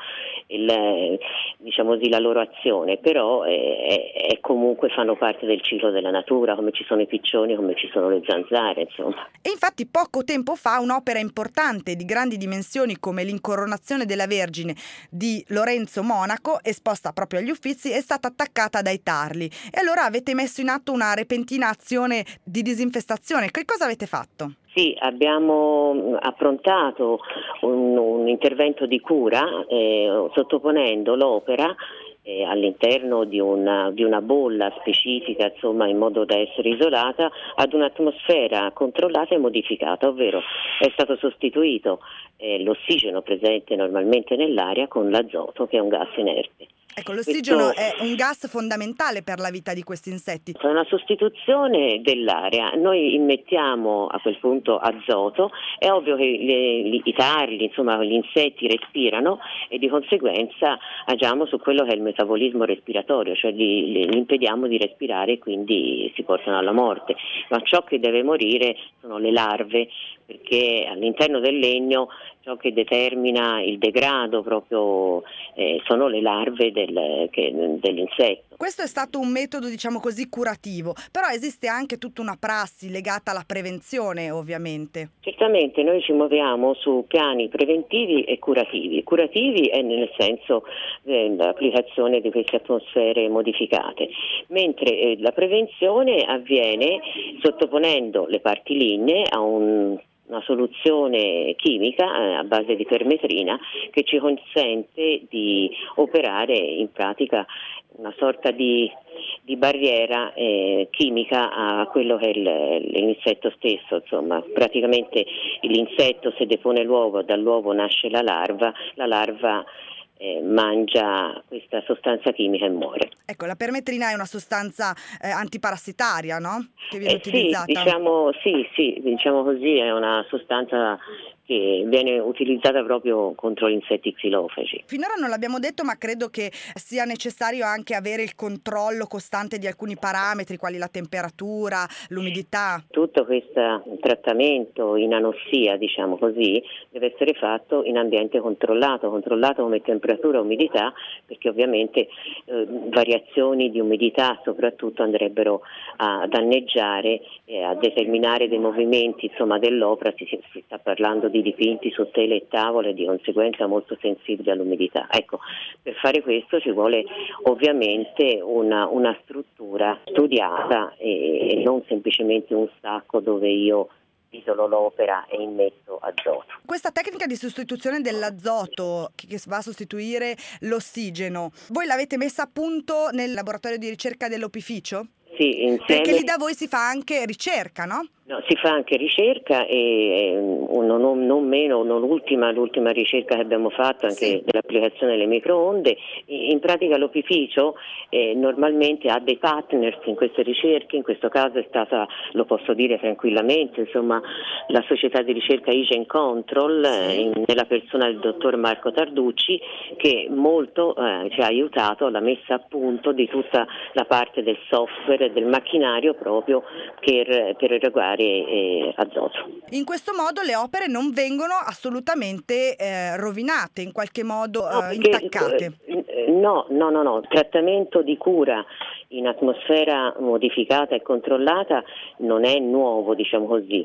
diciamo così, la loro azione, però è comunque fanno parte del ciclo della natura, come ci sono i piccioni, come ci sono le zanzare, insomma. E infatti poco tempo fa un'opera importante di grandi dimensioni come l'Incoronazione della Vergine di Lorenzo Monaco, esposta proprio agli Uffizi, è stata attaccata dai tarli, e allora avete messo in atto una repentina azione di disinfestazione. Che cosa avete fatto? Sì, abbiamo approntato un intervento di cura sottoponendo l'opera all'interno di una bolla specifica, insomma, in modo da essere isolata, ad un'atmosfera controllata e modificata, ovvero è stato sostituito l'ossigeno presente normalmente nell'aria con l'azoto, che è un gas inerte. Ecco, l'ossigeno è un gas fondamentale per la vita di questi insetti. È una sostituzione dell'aria. Noi immettiamo a quel punto azoto, è ovvio che i tarli, insomma gli insetti respirano e di conseguenza agiamo su quello che è il metabolismo respiratorio, cioè li impediamo di respirare e quindi si portano alla morte. Ma ciò che deve morire sono le larve, perché all'interno del legno ciò che determina il degrado proprio sono le larve dell'insetto. Questo è stato un metodo, diciamo così, curativo, però esiste anche tutta una prassi legata alla prevenzione, ovviamente. Certamente noi ci muoviamo su piani preventivi e curativi. Curativi è nel senso dell'applicazione di queste atmosfere modificate, mentre la prevenzione avviene sottoponendo le parti lignee a una soluzione chimica a base di permetrina che ci consente di operare in pratica una sorta di barriera chimica a quello che è l'insetto stesso. Insomma, praticamente l'insetto se depone l'uovo, dall'uovo nasce la larva mangia questa sostanza chimica e muore. Ecco, la permetrina è una sostanza antiparassitaria, no? Che viene utilizzata. Diciamo così, è una sostanza che viene utilizzata proprio contro gli insetti xilofagi. Finora non l'abbiamo detto, ma credo che sia necessario anche avere il controllo costante di alcuni parametri, quali la temperatura, l'umidità. Tutto questo trattamento in anossia, diciamo così, deve essere fatto in ambiente controllato come temperatura e umidità, perché ovviamente variazioni di umidità soprattutto andrebbero a danneggiare e a determinare dei movimenti, insomma, dell'opera. Si sta parlando di dipinti su tele e tavole, di conseguenza molto sensibili all'umidità. Ecco, per fare questo ci vuole ovviamente una struttura studiata e non semplicemente un sacco dove io isolo l'opera e immetto azoto. Questa tecnica di sostituzione dell'azoto che va a sostituire l'ossigeno, voi l'avete messa a punto nel laboratorio di ricerca dell'opificio? Sì, insieme. Perché lì da voi si fa anche ricerca, no? No, si fa anche ricerca e l'ultima ricerca che abbiamo fatto anche dell'applicazione delle microonde. In pratica l'opificio normalmente ha dei partners in queste ricerche, in questo caso è stata, lo posso dire tranquillamente, insomma, la società di ricerca Igen Control nella persona del dottor Marco Tarducci, che molto ci ha aiutato alla messa a punto di tutta la parte del software e del macchinario proprio per erogare azoto. In questo modo le opere non vengono assolutamente rovinate, in qualche modo intaccate. No, trattamento di cura in atmosfera modificata e controllata non è nuovo, diciamo così,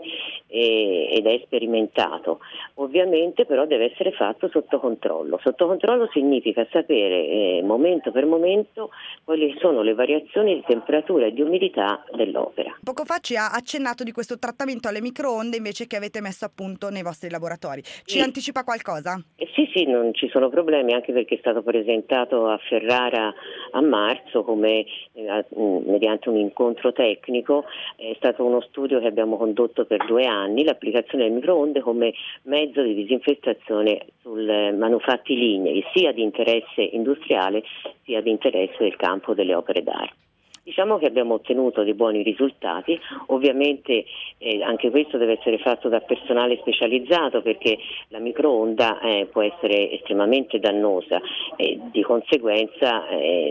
ed è sperimentato. Ovviamente però deve essere fatto sotto controllo. Sotto controllo significa sapere momento per momento quali sono le variazioni di temperatura e di umidità dell'opera. Poco fa ci ha accennato di questo trattamento alle microonde invece che avete messo a punto nei vostri laboratori. Ci anticipa qualcosa? Sì, non ci sono problemi, anche perché è stato presentato a Ferrara a marzo come mediante un incontro tecnico. È stato uno studio che abbiamo condotto per 2 anni, l'applicazione del microonde come mezzo di disinfestazione sul manufatti lignei, sia di interesse industriale sia di interesse del campo delle opere d'arte. Diciamo che abbiamo ottenuto dei buoni risultati, ovviamente anche questo deve essere fatto da personale specializzato, perché la microonda può essere estremamente dannosa e di conseguenza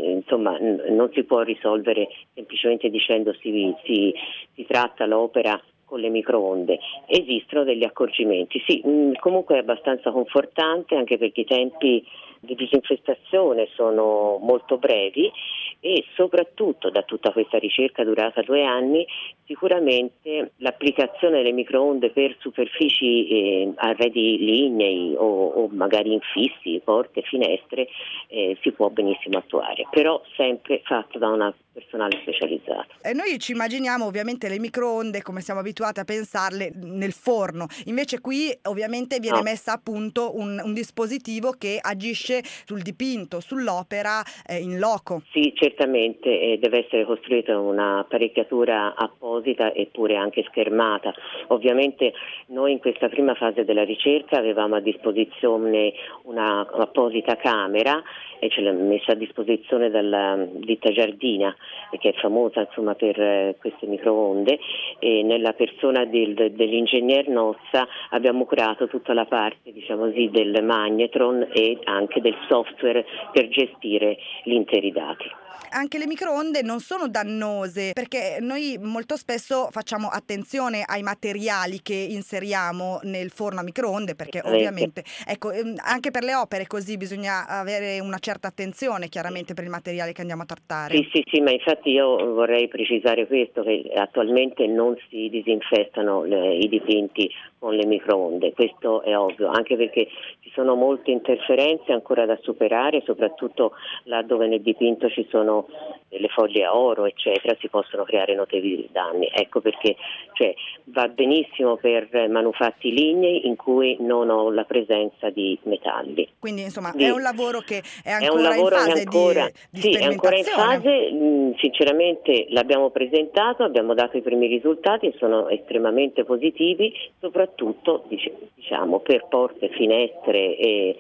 non si può risolvere semplicemente dicendo si tratta l'opera con le microonde. Esistono degli accorgimenti, comunque è abbastanza confortante, anche perché i tempi di disinfestazione sono molto brevi e soprattutto da tutta questa ricerca durata 2 anni sicuramente l'applicazione delle microonde per superfici arredi lignei o magari infissi, porte, finestre si può benissimo attuare, però sempre fatto da una personale specializzato. E noi ci immaginiamo ovviamente le microonde come siamo abituati a pensarle nel forno, invece qui ovviamente viene messa a punto un dispositivo che agisce sul dipinto, sull'opera in loco. Sì, certamente deve essere costruita una apparecchiatura apposita eppure anche schermata. Ovviamente noi in questa prima fase della ricerca avevamo a disposizione una apposita camera e ce l'ha messa a disposizione dalla ditta Giardina, che è famosa insomma per queste microonde, e nella persona dell'ingegner Nozza abbiamo curato tutta la parte, diciamo così, del magnetron e anche del software per gestire gli interi dati. Anche le microonde non sono dannose, perché noi molto spesso facciamo attenzione ai materiali che inseriamo nel forno a microonde, perché ovviamente, ecco, anche per le opere così bisogna avere una certa attenzione chiaramente per il materiale che andiamo a trattare. Sì, ma infatti io vorrei precisare questo, che attualmente non si disinfettano i dipinti con le microonde, questo è ovvio, anche perché ci sono molte interferenze ancora da superare, soprattutto là dove nel dipinto ci sono le foglie a oro eccetera, si possono creare notevoli danni. Ecco perché va benissimo per manufatti lignei in cui non ho la presenza di metalli. Quindi insomma è un lavoro che è ancora in fase di sì, è ancora in fase, sinceramente l'abbiamo presentato, abbiamo dato i primi risultati e sono estremamente positivi, soprattutto diciamo per porte, finestre e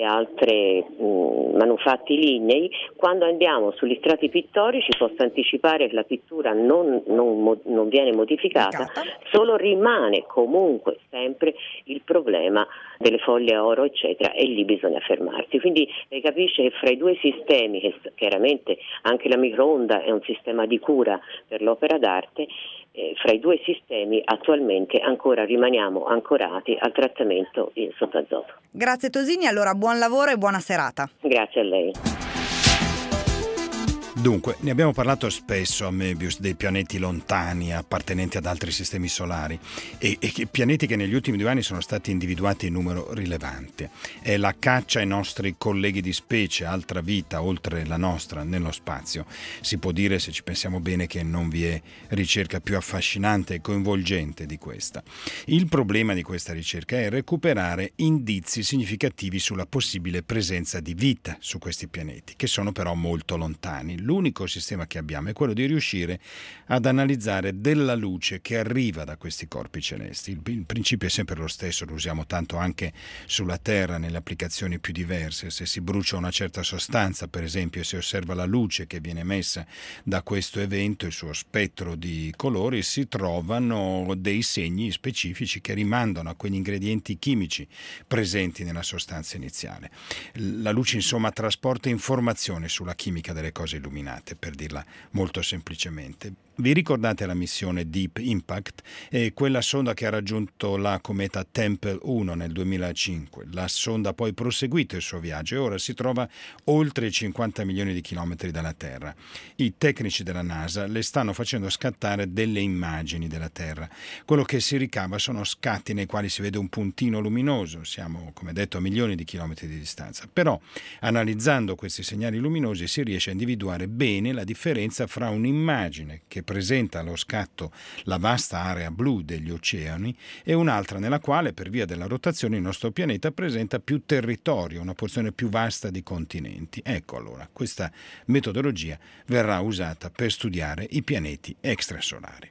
altri manufatti lignei. Quando andiamo sugli strati pittorici posso anticipare che la pittura non viene modificata, solo rimane comunque sempre il problema delle foglie a oro eccetera, e lì bisogna fermarsi. Quindi lei capisce che fra i due sistemi, che chiaramente anche la microonda è un sistema di cura per l'opera d'arte, fra i due sistemi attualmente ancora rimaniamo ancorati al trattamento sotto azoto. Grazie Tosini, allora buon lavoro e buona serata. Grazie a lei. Dunque, ne abbiamo parlato spesso a Möbius dei pianeti lontani appartenenti ad altri sistemi solari e pianeti che negli ultimi 2 anni sono stati individuati in numero rilevante. È la caccia ai nostri colleghi di specie, altra vita oltre la nostra nello spazio. Si può dire, se ci pensiamo bene, che non vi è ricerca più affascinante e coinvolgente di questa. Il problema di questa ricerca è recuperare indizi significativi sulla possibile presenza di vita su questi pianeti, che sono però molto lontani. L'unico sistema che abbiamo è quello di riuscire ad analizzare della luce che arriva da questi corpi celesti. Il principio è sempre lo stesso, lo usiamo tanto anche sulla Terra nelle applicazioni più diverse. Se si brucia una certa sostanza, per esempio, e si osserva la luce che viene emessa da questo evento, il suo spettro di colori, si trovano dei segni specifici che rimandano a quegli ingredienti chimici presenti nella sostanza iniziale. La luce, insomma, trasporta informazione sulla chimica delle cose illuminate, per dirla molto semplicemente. Vi ricordate la missione Deep Impact? È quella sonda che ha raggiunto la cometa Tempel 1 nel 2005. La sonda ha poi proseguito il suo viaggio e ora si trova oltre 50 milioni di chilometri dalla Terra. I tecnici della NASA le stanno facendo scattare delle immagini della Terra. Quello che si ricava sono scatti nei quali si vede un puntino luminoso. Siamo, come detto, a milioni di chilometri di distanza. Però, analizzando questi segnali luminosi, si riesce a individuare bene la differenza fra un'immagine che presenta allo scatto la vasta area blu degli oceani e un'altra nella quale, per via della rotazione, il nostro pianeta presenta più territorio, una porzione più vasta di continenti. Ecco allora, questa metodologia verrà usata per studiare i pianeti extrasolari.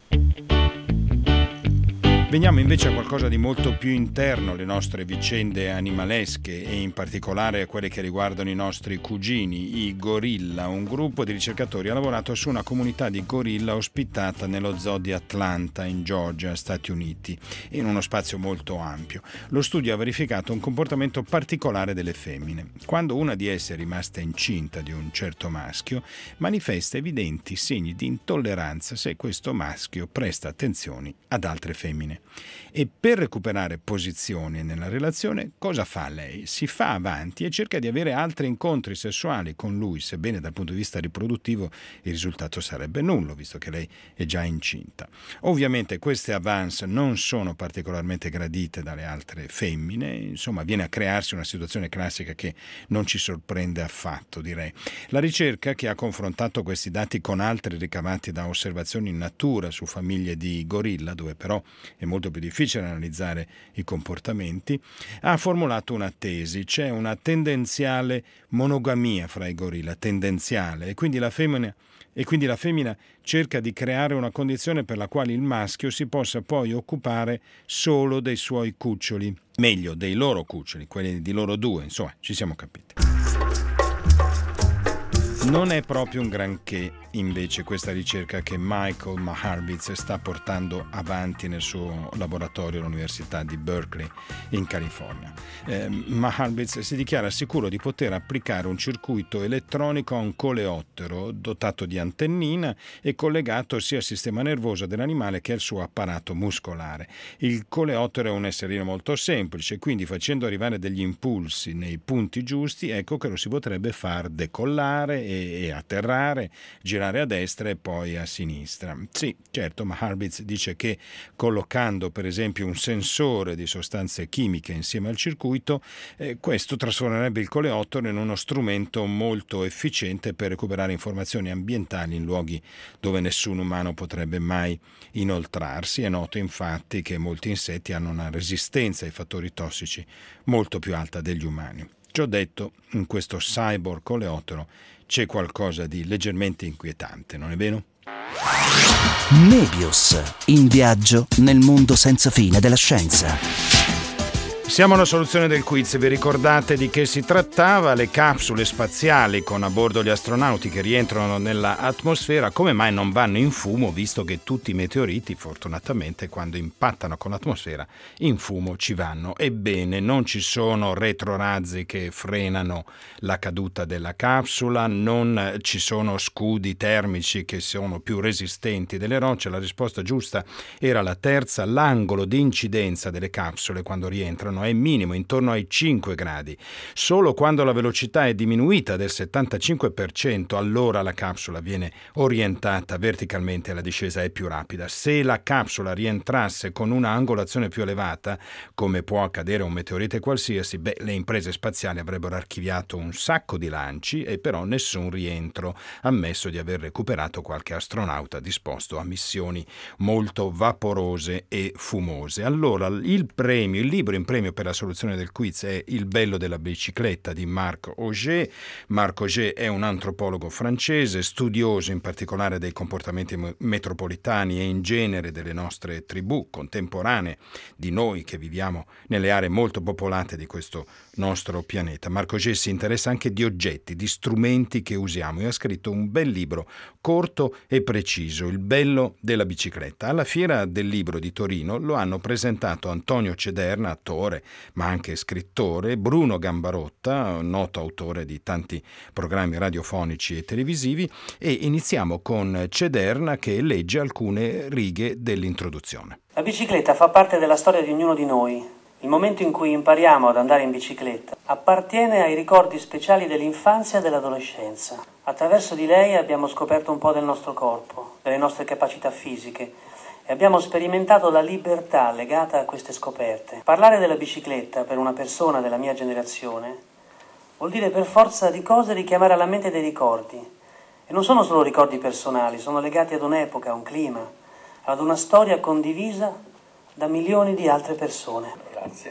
Veniamo invece a qualcosa di molto più interno, le nostre vicende animalesche e in particolare quelle che riguardano i nostri cugini, i gorilla. Un gruppo di ricercatori ha lavorato su una comunità di gorilla ospitata nello zoo di Atlanta, in Georgia, Stati Uniti, in uno spazio molto ampio. Lo studio ha verificato un comportamento particolare delle femmine. Quando una di esse è rimasta incinta di un certo maschio, manifesta evidenti segni di intolleranza se questo maschio presta attenzioni ad altre femmine. bene. E per recuperare posizioni nella relazione, cosa fa lei? Si fa avanti e cerca di avere altri incontri sessuali con lui, sebbene dal punto di vista riproduttivo il risultato sarebbe nullo, visto che lei è già incinta. Ovviamente queste avance non sono particolarmente gradite dalle altre femmine, insomma viene a crearsi una situazione classica che non ci sorprende affatto, direi. La ricerca, che ha confrontato questi dati con altri ricavati da osservazioni in natura su famiglie di gorilla, dove però è molto più difficile analizzare i comportamenti, ha formulato una tesi: c'è una tendenziale monogamia fra i gorilla, tendenziale, e quindi la femmina cerca di creare una condizione per la quale il maschio si possa poi occupare solo dei suoi cuccioli, meglio dei loro cuccioli, quelli di loro due, insomma, ci siamo capiti. Non è proprio un granché, invece, questa ricerca che Michael Maharbiz sta portando avanti nel suo laboratorio all'Università di Berkeley in California. Maharbiz si dichiara sicuro di poter applicare un circuito elettronico a un coleottero dotato di antennina e collegato sia al sistema nervoso dell'animale che al suo apparato muscolare. Il coleottero è un esserino molto semplice, quindi facendo arrivare degli impulsi nei punti giusti, ecco che lo si potrebbe far decollare e atterrare, girare a destra e poi a sinistra. Sì, certo, ma Maharbiz dice che collocando per esempio un sensore di sostanze chimiche insieme al circuito, questo trasformerebbe il coleottero in uno strumento molto efficiente per recuperare informazioni ambientali in luoghi dove nessun umano potrebbe mai inoltrarsi. È noto infatti che molti insetti hanno una resistenza ai fattori tossici molto più alta degli umani. Ciò detto, in questo cyborg coleottero c'è qualcosa di leggermente inquietante, non è vero? Mebius, in viaggio nel mondo senza fine della scienza. Siamo alla soluzione del quiz. Vi ricordate di che si trattava? Le capsule spaziali con a bordo gli astronauti che rientrano nella atmosfera, come mai non vanno in fumo, visto che tutti i meteoriti, fortunatamente, quando impattano con l'atmosfera, in fumo ci vanno? Ebbene, non ci sono retrorazzi che frenano la caduta della capsula, non ci sono scudi termici che sono più resistenti delle rocce. La risposta giusta era la terza: l'angolo di incidenza delle capsule quando rientrano è minimo, intorno ai 5 gradi. Solo quando la velocità è diminuita del 75%, allora la capsula viene orientata verticalmente e la discesa è più rapida. Se la capsula rientrasse con una angolazione più elevata, come può accadere a un meteorite qualsiasi, le imprese spaziali avrebbero archiviato un sacco di lanci e però nessun rientro, ammesso di aver recuperato qualche astronauta disposto a missioni molto vaporose e fumose. Allora, il libro in premio per la soluzione del quiz è Il bello della bicicletta di Marc Augé. Marc Augé è un antropologo francese, studioso in particolare dei comportamenti metropolitani e in genere delle nostre tribù contemporanee, di noi che viviamo nelle aree molto popolate di questo nostro pianeta. Marc Augé si interessa anche di oggetti, di strumenti che usiamo e ha scritto un bel libro corto e preciso, Il bello della bicicletta. Alla Fiera del Libro di Torino lo hanno presentato Antonio Cederna, attore ma anche scrittore, Bruno Gambarotta, noto autore di tanti programmi radiofonici e televisivi, e iniziamo con Cederna che legge alcune righe dell'introduzione. La bicicletta fa parte della storia di ognuno di noi. Il momento in cui impariamo ad andare in bicicletta appartiene ai ricordi speciali dell'infanzia e dell'adolescenza. Attraverso di lei abbiamo scoperto un po' del nostro corpo, delle nostre capacità fisiche, e abbiamo sperimentato la libertà legata a queste scoperte. Parlare della bicicletta per una persona della mia generazione vuol dire per forza di cose richiamare alla mente dei ricordi. E non sono solo ricordi personali, sono legati ad un'epoca, a un clima, ad una storia condivisa da milioni di altre persone. Grazie.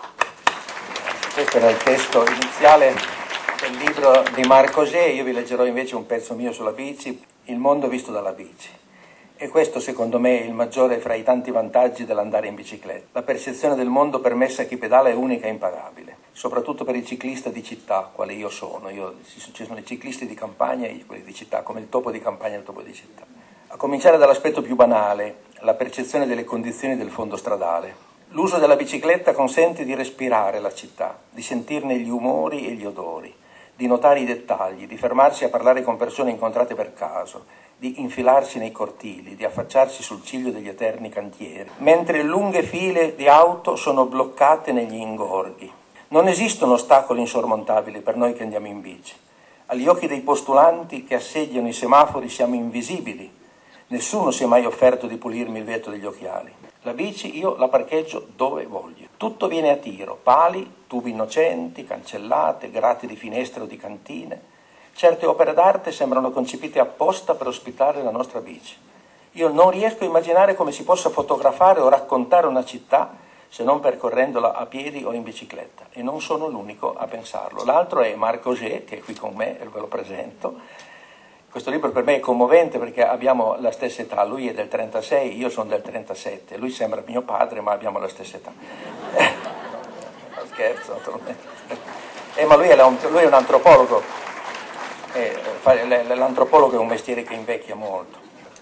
Questo era il testo iniziale del libro di Marc Augé. Io vi leggerò invece un pezzo mio sulla bici, Il mondo visto dalla bici. E questo secondo me è il maggiore fra i tanti vantaggi dell'andare in bicicletta. La percezione del mondo permessa a chi pedala è unica e impagabile, soprattutto per il ciclista di città, quale io sono. Ci sono i ciclisti di campagna e quelli di città, come il topo di campagna e il topo di città. A cominciare dall'aspetto più banale, la percezione delle condizioni del fondo stradale. L'uso della bicicletta consente di respirare la città, di sentirne gli umori e gli odori, di di notare i dettagli, di fermarsi a parlare con persone incontrate per caso, di infilarsi nei cortili, di affacciarsi sul ciglio degli eterni cantieri, mentre lunghe file di auto sono bloccate negli ingorghi. Non esistono ostacoli insormontabili per noi che andiamo in bici. Agli occhi dei postulanti che assediano i semafori siamo invisibili. Nessuno si è mai offerto di pulirmi il vetro degli occhiali. La bici io la parcheggio dove voglio. Tutto viene a tiro, pali, tubi innocenti, cancellate, grati di finestre o di cantine. Certe opere d'arte sembrano concepite apposta per ospitare la nostra bici. Io non riesco a immaginare come si possa fotografare o raccontare una città se non percorrendola a piedi o in bicicletta. E non sono l'unico a pensarlo. L'altro è Marc Augé, che è qui con me, e ve lo presento. Questo libro per me è commovente perché abbiamo la stessa età, lui è del 36, io sono del 37, lui sembra mio padre ma abbiamo la stessa età. No, scherzo, naturalmente. Ma lui è un antropologo, l'antropologo è un mestiere che invecchia molto.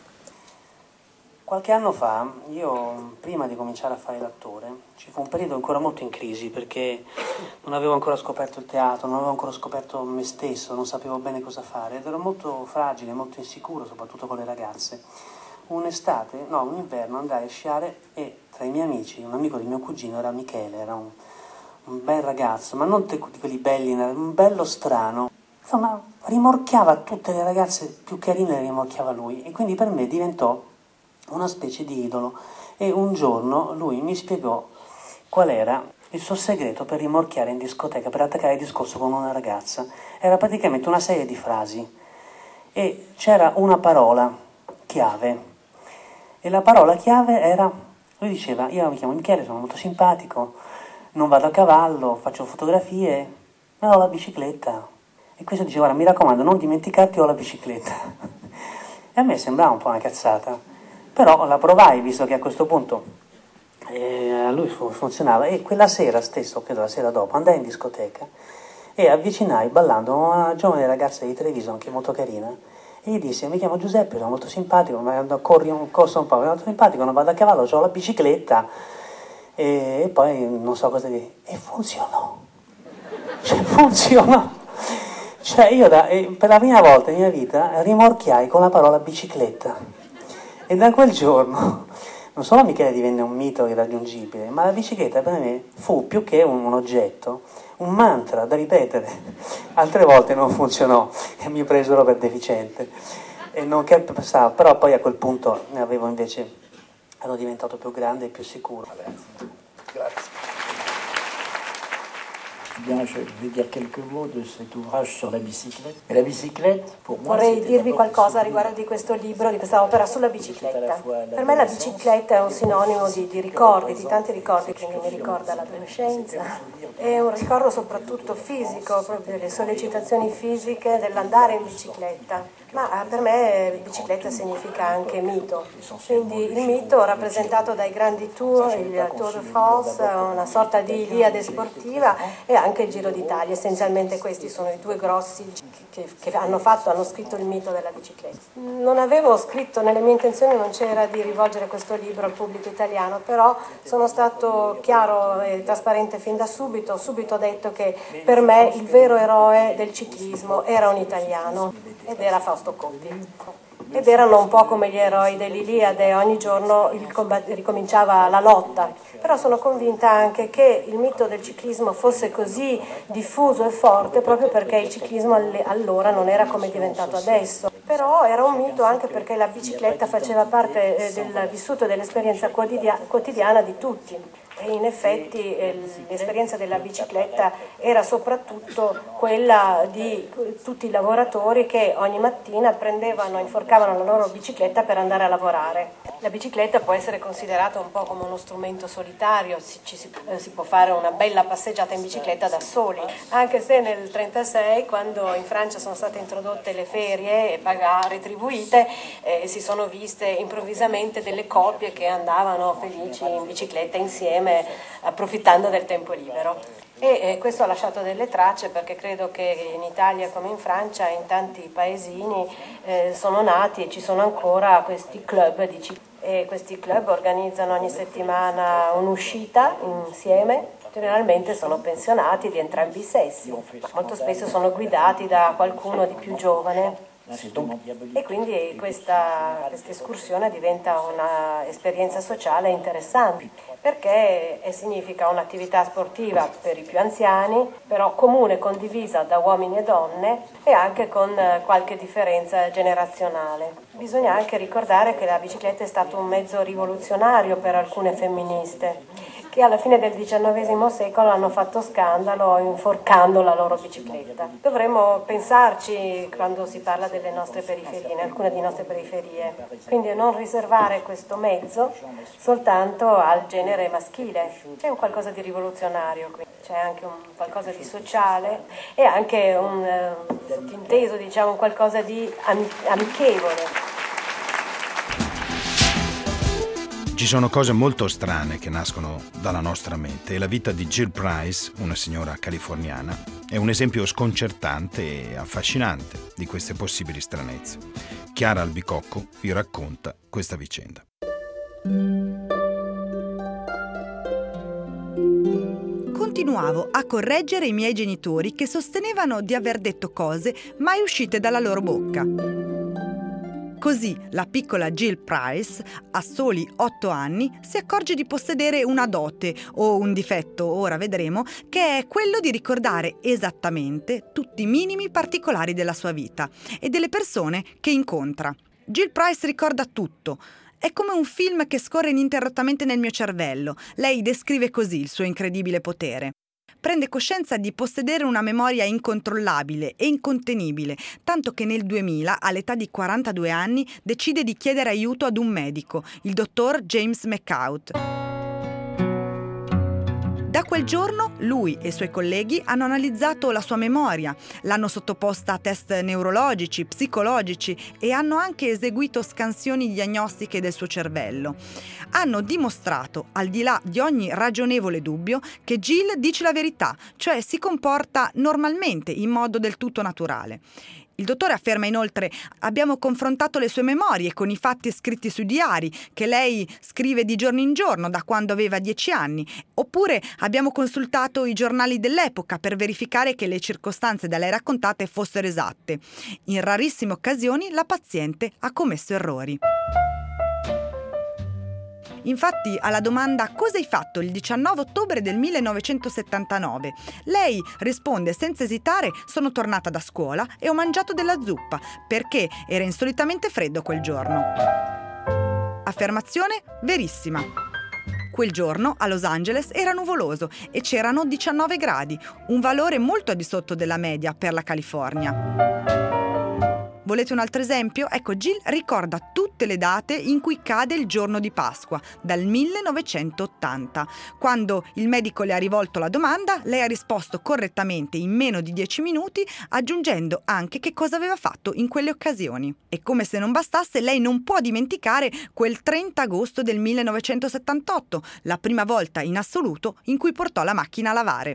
Qualche anno fa, io prima di cominciare a fare l'attore, ci fu un periodo ancora molto in crisi perché non avevo ancora scoperto il teatro, non avevo ancora scoperto me stesso, non sapevo bene cosa fare ed ero molto fragile, molto insicuro, soprattutto con le ragazze. Un inverno andai a sciare e tra i miei amici, un amico del mio cugino era Michele, era un bel ragazzo, ma non di quelli belli, un bello strano. Insomma, rimorchiava tutte le ragazze più carine, le rimorchiava lui e quindi per me diventò una specie di idolo e un giorno lui mi spiegò qual era il suo segreto per rimorchiare in discoteca, per attaccare il discorso con una ragazza. Era praticamente una serie di frasi e c'era una parola chiave e la parola chiave era, lui diceva: io mi chiamo Michele, sono molto simpatico, non vado a cavallo, faccio fotografie, ma ho la bicicletta. E questo diceva: guarda, mi raccomando, non dimenticarti, ho la bicicletta. E a me sembrava un po' una cazzata. Però la provai, visto che a questo punto a lui funzionava, e quella sera stesso, credo la sera dopo, andai in discoteca e avvicinai ballando una giovane ragazza di Treviso, anche molto carina, e gli dissi: mi chiamo Giuseppe, sono molto simpatico, corso un po', molto simpatico, non vado a cavallo, ho la bicicletta, e poi non so cosa dire. E funzionò. Funzionò. Io per la prima volta nella mia vita rimorchiai con la parola bicicletta. E da quel giorno non solo Michele divenne un mito irraggiungibile, ma la bicicletta per me fu più che un oggetto, un mantra da ripetere. Altre volte non funzionò e mi presero per deficiente. E non che pensavo, però poi a quel punto ero diventato più grande e più sicuro. Grazie. Bien, je vais dire quelques mots de cet ouvrage sur la bicyclette. Et la bicyclette, pour moi, vorrei dirvi qualcosa riguardo di questo libro, di questa opera sulla bicicletta. Per me la bicicletta è un sinonimo di ricordi, di tanti ricordi, quindi mi ricorda l'adolescenza. È un ricordo soprattutto fisico, proprio delle sollecitazioni fisiche dell'andare in bicicletta. Ma per me bicicletta significa anche mito, quindi il mito rappresentato dai grandi tour, il Tour de France, una sorta di Iliade sportiva e anche il Giro d'Italia. Essenzialmente questi sono i due grossi che hanno scritto il mito della bicicletta. Non avevo scritto, nelle mie intenzioni non c'era di rivolgere questo libro al pubblico italiano, però sono stato chiaro e trasparente fin da subito, ho subito detto che per me il vero eroe del ciclismo era un italiano ed era Fausto Coppi. Ed erano un po' come gli eroi dell'Iliade, ogni giorno ricominciava la lotta. Però sono convinta anche che il mito del ciclismo fosse così diffuso e forte proprio perché il ciclismo allora non era come è diventato adesso. Però era un mito anche perché la bicicletta faceva parte del vissuto e dell'esperienza quotidiana di tutti. E in effetti l'esperienza della bicicletta era soprattutto quella di tutti i lavoratori che ogni mattina inforcavano la loro bicicletta per andare a lavorare. La bicicletta può essere considerata un po' come uno strumento solitario, si può fare una bella passeggiata in bicicletta da soli, anche se nel 1936, quando in Francia sono state introdotte le ferie retribuite, si sono viste improvvisamente delle coppie che andavano felici in bicicletta insieme, approfittando del tempo libero. E questo ha lasciato delle tracce, perché credo che in Italia come in Francia, in tanti paesini sono nati e ci sono ancora questi club di ciclismo. E questi club organizzano ogni settimana un'uscita insieme Generalmente sono pensionati di entrambi i sessi, ma molto spesso sono guidati da qualcuno di più giovane. E quindi questa escursione diventa un'esperienza sociale interessante, perché significa un'attività sportiva per i più anziani, però comune, condivisa da uomini e donne e anche con qualche differenza generazionale. Bisogna anche ricordare che la bicicletta è stato un mezzo rivoluzionario per alcune femministe, che alla fine del XIX secolo hanno fatto scandalo inforcando la loro bicicletta. Dovremmo pensarci quando si parla delle nostre periferie, in alcune di nostre periferie, quindi non riservare questo mezzo soltanto al genere maschile. C'è un qualcosa di rivoluzionario qui, c'è anche un qualcosa di sociale e anche un inteso, diciamo, qualcosa di amichevole. Ci sono cose molto strane che nascono dalla nostra mente e la vita di Jill Price, una signora californiana, è un esempio sconcertante e affascinante di queste possibili stranezze. Chiara Albicocco vi racconta questa vicenda. Continuavo a correggere i miei genitori che sostenevano di aver detto cose mai uscite dalla loro bocca. Così la piccola Jill Price, a soli 8 anni, si accorge di possedere una dote o un difetto, ora vedremo, che è quello di ricordare esattamente tutti i minimi particolari della sua vita e delle persone che incontra. Jill Price ricorda tutto. È come un film che scorre ininterrottamente nel mio cervello. Lei descrive così il suo incredibile potere. Prende coscienza di possedere una memoria incontrollabile e incontenibile, tanto che nel 2000, all'età di 42 anni, decide di chiedere aiuto ad un medico, il dottor James McCourt. Da quel giorno lui e i suoi colleghi hanno analizzato la sua memoria, l'hanno sottoposta a test neurologici, psicologici e hanno anche eseguito scansioni diagnostiche del suo cervello. Hanno dimostrato, al di là di ogni ragionevole dubbio, che Jill dice la verità, cioè si comporta normalmente, in modo del tutto naturale. Il dottore afferma inoltre: abbiamo confrontato le sue memorie con i fatti scritti sui diari che lei scrive di giorno in giorno da quando aveva 10 anni, oppure abbiamo consultato i giornali dell'epoca per verificare che le circostanze da lei raccontate fossero esatte. In rarissime occasioni la paziente ha commesso errori. Infatti, alla domanda «Cosa hai fatto il 19 ottobre del 1979?» lei risponde senza esitare: «Sono tornata da scuola e ho mangiato della zuppa, perché era insolitamente freddo quel giorno». Affermazione verissima. Quel giorno a Los Angeles era nuvoloso e c'erano 19 gradi, un valore molto al di sotto della media per la California. Volete un altro esempio? Ecco, Jill ricorda tutte le date in cui cade il giorno di Pasqua, dal 1980. Quando il medico le ha rivolto la domanda, lei ha risposto correttamente in meno di 10 minuti, aggiungendo anche che cosa aveva fatto in quelle occasioni. E come se non bastasse, lei non può dimenticare quel 30 agosto del 1978, la prima volta in assoluto in cui portò la macchina a lavare.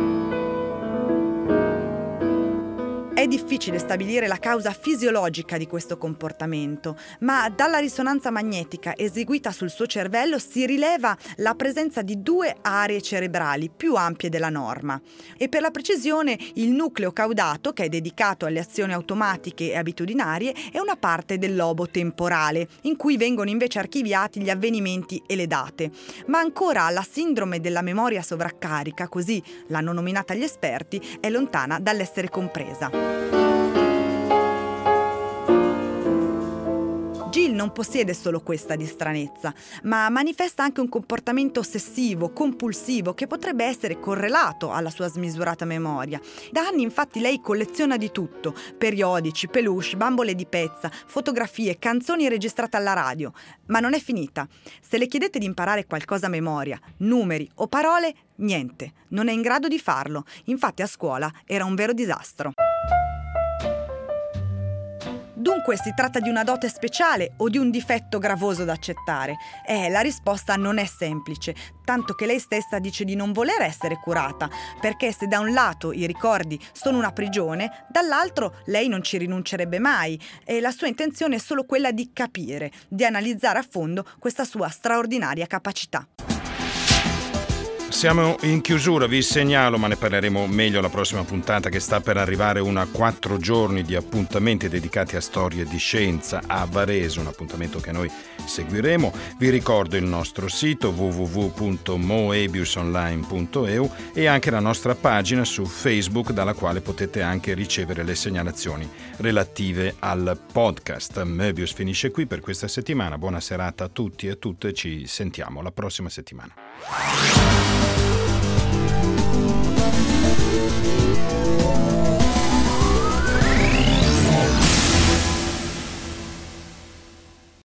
È difficile stabilire la causa fisiologica di questo comportamento, ma dalla risonanza magnetica eseguita sul suo cervello si rileva la presenza di 2 aree cerebrali più ampie della norma. E per la precisione, il nucleo caudato, che è dedicato alle azioni automatiche e abitudinarie, è una parte del lobo temporale, in cui vengono invece archiviati gli avvenimenti e le date. Ma ancora la sindrome della memoria sovraccarica, così l'hanno nominata gli esperti, è lontana dall'essere compresa. Jill non possiede solo questa di stranezza, ma manifesta anche un comportamento ossessivo, compulsivo, che potrebbe essere correlato alla sua smisurata memoria. Da anni infatti lei colleziona di tutto: periodici, peluche, bambole di pezza, fotografie, canzoni registrate alla radio. Ma non è finita. Se le chiedete di imparare qualcosa a memoria, numeri o parole, niente, non è in grado di farlo. Infatti a scuola era un vero disastro. Dunque si tratta di una dote speciale o di un difetto gravoso da accettare? La risposta non è semplice, tanto che lei stessa dice di non voler essere curata, perché se da un lato i ricordi sono una prigione, dall'altro lei non ci rinuncerebbe mai e la sua intenzione è solo quella di capire, di analizzare a fondo questa sua straordinaria capacità. Siamo in chiusura, vi segnalo, ma ne parleremo meglio la prossima puntata, che sta per arrivare, una 4 giorni di appuntamenti dedicati a storie di scienza a Varese, un appuntamento che noi seguiremo. Vi ricordo il nostro sito www.moebiusonline.eu e anche la nostra pagina su Facebook, dalla quale potete anche ricevere le segnalazioni relative al podcast. Moebius finisce qui per questa settimana. Buona serata a tutti e a tutte, ci sentiamo la prossima settimana.